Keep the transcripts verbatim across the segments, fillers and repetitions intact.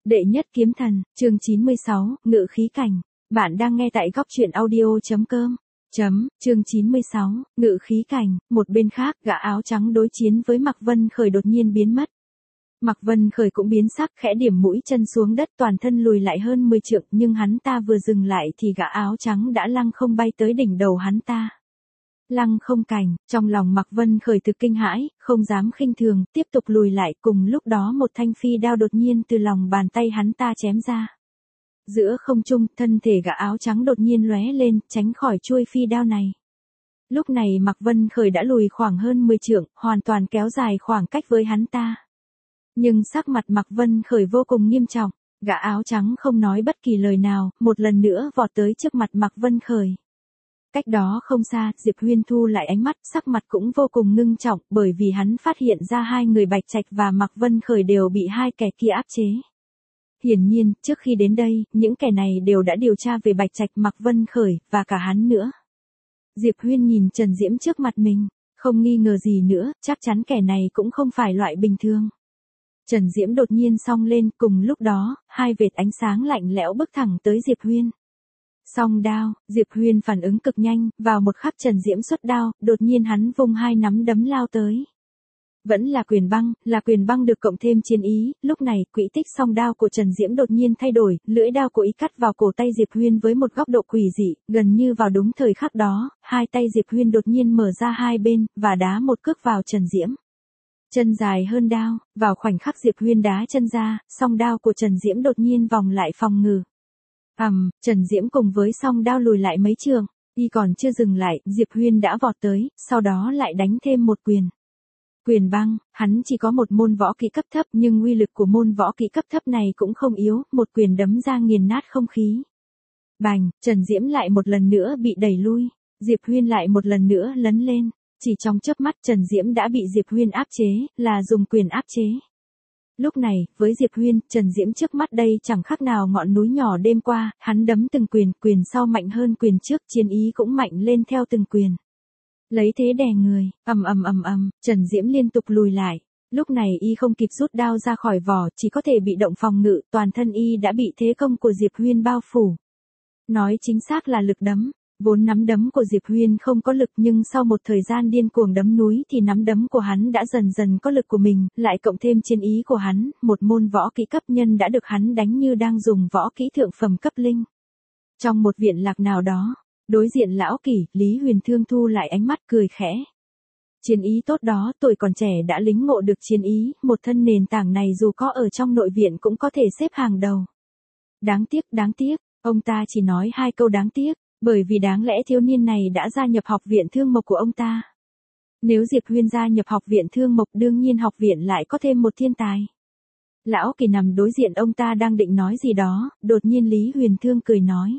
Đệ nhất kiếm thần, chương chín mươi sáu, ngự khí cảnh. Bạn đang nghe tại góc truyện audio.com. Chấm, chương chín mươi sáu, ngự khí cảnh. Một bên khác, gã áo trắng đối chiến với Mạc Vân Khởi đột nhiên biến mất. Mạc Vân Khởi cũng biến sắc, khẽ điểm mũi chân xuống đất, toàn thân lùi lại hơn mười trượng, nhưng hắn ta vừa dừng lại thì gã áo trắng đã lăng không bay tới đỉnh đầu hắn ta. Lăng không cảnh, trong lòng Mạc Vân Khởi thực kinh hãi, không dám khinh thường, tiếp tục lùi lại, cùng lúc đó một thanh phi đao đột nhiên từ lòng bàn tay hắn ta chém ra. Giữa không trung, thân thể gã áo trắng đột nhiên lóe lên, tránh khỏi chuôi phi đao này. Lúc này Mạc Vân Khởi đã lùi khoảng hơn mười trượng, hoàn toàn kéo dài khoảng cách với hắn ta. Nhưng sắc mặt Mạc Vân Khởi vô cùng nghiêm trọng, gã áo trắng không nói bất kỳ lời nào, một lần nữa vọt tới trước mặt Mạc Vân Khởi. Cách đó không xa, Diệp Huyên thu lại ánh mắt, sắc mặt cũng vô cùng ngưng trọng, bởi vì hắn phát hiện ra hai người Bạch Trạch và Mạc Vân Khởi đều bị hai kẻ kia áp chế. Hiển nhiên, trước khi đến đây, những kẻ này đều đã điều tra về Bạch Trạch, Mạc Vân Khởi, và cả hắn nữa. Diệp Huyên nhìn Trần Diễm trước mặt mình, không nghi ngờ gì nữa, chắc chắn kẻ này cũng không phải loại bình thường. Trần Diễm đột nhiên xông lên, cùng lúc đó, hai vệt ánh sáng lạnh lẽo bước thẳng tới Diệp Huyên. Song đao, Diệp Huyên phản ứng cực nhanh, vào một khắc Trần Diễm xuất đao, đột nhiên hắn vung hai nắm đấm lao tới. Vẫn là quyền băng, là quyền băng được cộng thêm chiến ý, lúc này quỹ tích song đao của Trần Diễm đột nhiên thay đổi, lưỡi đao cố ý cắt vào cổ tay Diệp Huyên với một góc độ quỷ dị, gần như vào đúng thời khắc đó, hai tay Diệp Huyên đột nhiên mở ra hai bên, và đá một cước vào Trần Diễm. Chân dài hơn đao, vào khoảnh khắc Diệp Huyên đá chân ra, song đao của Trần Diễm đột nhiên vòng lại phòng ngự. Ầm, um, Trần Diễm cùng với song đao lùi lại mấy trường, y còn chưa dừng lại, Diệp Huyên đã vọt tới, sau đó lại đánh thêm một quyền. Quyền băng, hắn chỉ có một môn võ kỹ cấp thấp, nhưng uy lực của môn võ kỹ cấp thấp này cũng không yếu, một quyền đấm ra nghiền nát không khí. Bành, Trần Diễm lại một lần nữa bị đẩy lui, Diệp Huyên lại một lần nữa lấn lên, chỉ trong chớp mắt Trần Diễm đã bị Diệp Huyên áp chế, là dùng quyền áp chế. Lúc này, với Diệp Huyên, Trần Diễm trước mắt đây chẳng khác nào ngọn núi nhỏ đêm qua, hắn đấm từng quyền, quyền sau mạnh hơn quyền trước, chiến ý cũng mạnh lên theo từng quyền. Lấy thế đè người, ầm ầm ầm ầm, Trần Diễm liên tục lùi lại. Lúc này y không kịp rút đao ra khỏi vỏ, chỉ có thể bị động phòng ngự, toàn thân y đã bị thế công của Diệp Huyên bao phủ. Nói chính xác là lực đấm. Vốn nắm đấm của Diệp Huyên không có lực, nhưng sau một thời gian điên cuồng đấm núi thì nắm đấm của hắn đã dần dần có lực của mình, lại cộng thêm chiến ý của hắn, một môn võ kỹ cấp nhân đã được hắn đánh như đang dùng võ kỹ thượng phẩm cấp linh. Trong một viện lạc nào đó, đối diện lão kỷ, Lý Huyền Thương thu lại ánh mắt cười khẽ. Chiến ý tốt đó, tuổi còn trẻ đã lĩnh ngộ được chiến ý, một thân nền tảng này dù có ở trong nội viện cũng có thể xếp hàng đầu. Đáng tiếc, đáng tiếc, ông ta chỉ nói hai câu đáng tiếc. Bởi vì đáng lẽ thiếu niên này đã gia nhập học viện Thương Mộc của ông ta. Nếu Diệp Huyên gia nhập học viện Thương Mộc, đương nhiên học viện lại có thêm một thiên tài. Lão Kỳ nằm đối diện ông ta đang định nói gì đó, đột nhiên Lý Huyền Thương cười nói.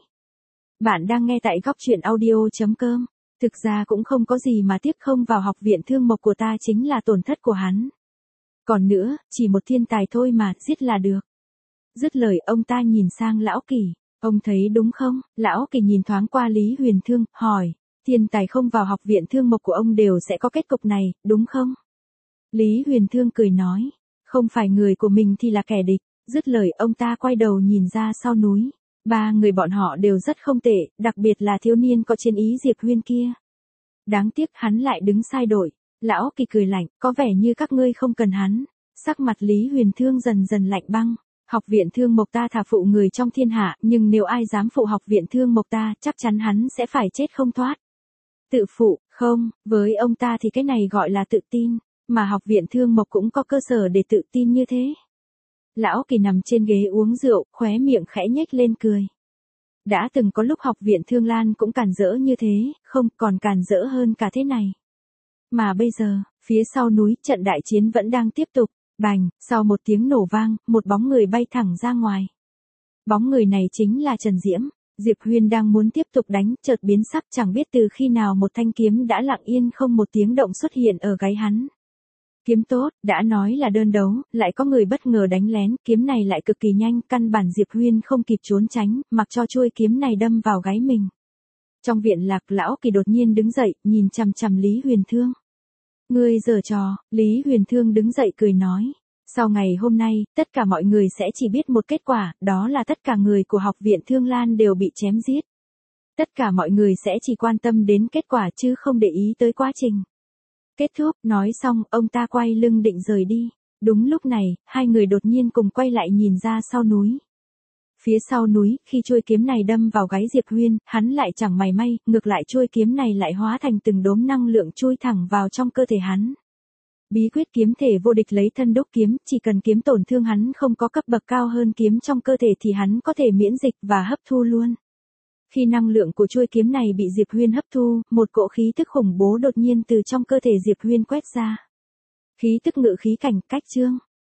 Bạn đang nghe tại góc truyện audio.com. Thực ra cũng không có gì mà tiếc, không vào học viện Thương Mộc của ta chính là tổn thất của hắn. Còn nữa, chỉ một thiên tài thôi mà, giết là được. Dứt lời ông ta nhìn sang Lão Kỳ. Ông thấy đúng không? Lão Kỳ nhìn thoáng qua Lý Huyền Thương, hỏi, thiên tài không vào học viện Thương Mộc của ông đều sẽ có kết cục này, đúng không? Lý Huyền Thương cười nói, không phải người của mình thì là kẻ địch. Dứt lời ông ta quay đầu nhìn ra sau núi. Ba người bọn họ đều rất không tệ, đặc biệt là thiếu niên có chiến ý Diệp Huyên kia. Đáng tiếc hắn lại đứng sai đội. Lão Kỳ cười lạnh, có vẻ như các ngươi không cần hắn. Sắc mặt Lý Huyền Thương dần dần lạnh băng. Học viện Thương Mộc ta thà phụ người trong thiên hạ, nhưng nếu ai dám phụ học viện Thương Mộc ta, chắc chắn hắn sẽ phải chết không thoát. Tự phụ, không, với ông ta thì cái này gọi là tự tin, mà học viện Thương Mộc cũng có cơ sở để tự tin như thế. Lão Kỳ nằm trên ghế uống rượu, khóe miệng khẽ nhếch lên cười. Đã từng có lúc học viện Thương Lan cũng càn rỡ như thế, không, còn càn rỡ hơn cả thế này. Mà bây giờ, phía sau núi, trận đại chiến vẫn đang tiếp tục. Bành, sau một tiếng nổ vang, một bóng người bay thẳng ra ngoài. Bóng người này chính là Trần Diễm. Diệp Huyên đang muốn tiếp tục đánh, chợt biến sắc, chẳng biết từ khi nào một thanh kiếm đã lặng yên không một tiếng động xuất hiện ở gáy hắn. Kiếm tốt, đã nói là đơn đấu, lại có người bất ngờ đánh lén, kiếm này lại cực kỳ nhanh, căn bản Diệp Huyên không kịp trốn tránh, mặc cho chuôi kiếm này đâm vào gáy mình. Trong viện lạc, Lão Kỳ đột nhiên đứng dậy, nhìn chằm chằm Lý Huyền Thương. Ngươi giở trò, Lý Huyền Thương đứng dậy cười nói. Sau ngày hôm nay, tất cả mọi người sẽ chỉ biết một kết quả, đó là tất cả người của học viện Thương Lan đều bị chém giết. Tất cả mọi người sẽ chỉ quan tâm đến kết quả chứ không để ý tới quá trình. Kết thúc, nói xong, ông ta quay lưng định rời đi. Đúng lúc này, hai người đột nhiên cùng quay lại nhìn ra sau núi. Phía sau núi, khi chuôi kiếm này đâm vào gáy Diệp Huyên, hắn lại chẳng mảy may, ngược lại chuôi kiếm này lại hóa thành từng đốm năng lượng chui thẳng vào trong cơ thể hắn. Bí quyết kiếm thể vô địch lấy thân đúc kiếm, chỉ cần kiếm tổn thương hắn không có cấp bậc cao hơn kiếm trong cơ thể thì hắn có thể miễn dịch và hấp thu luôn. Khi năng lượng của chuôi kiếm này bị Diệp Huyên hấp thu, một cỗ khí tức khủng bố đột nhiên từ trong cơ thể Diệp Huyên quét ra. Khí tức ngự khí cảnh, cách chương.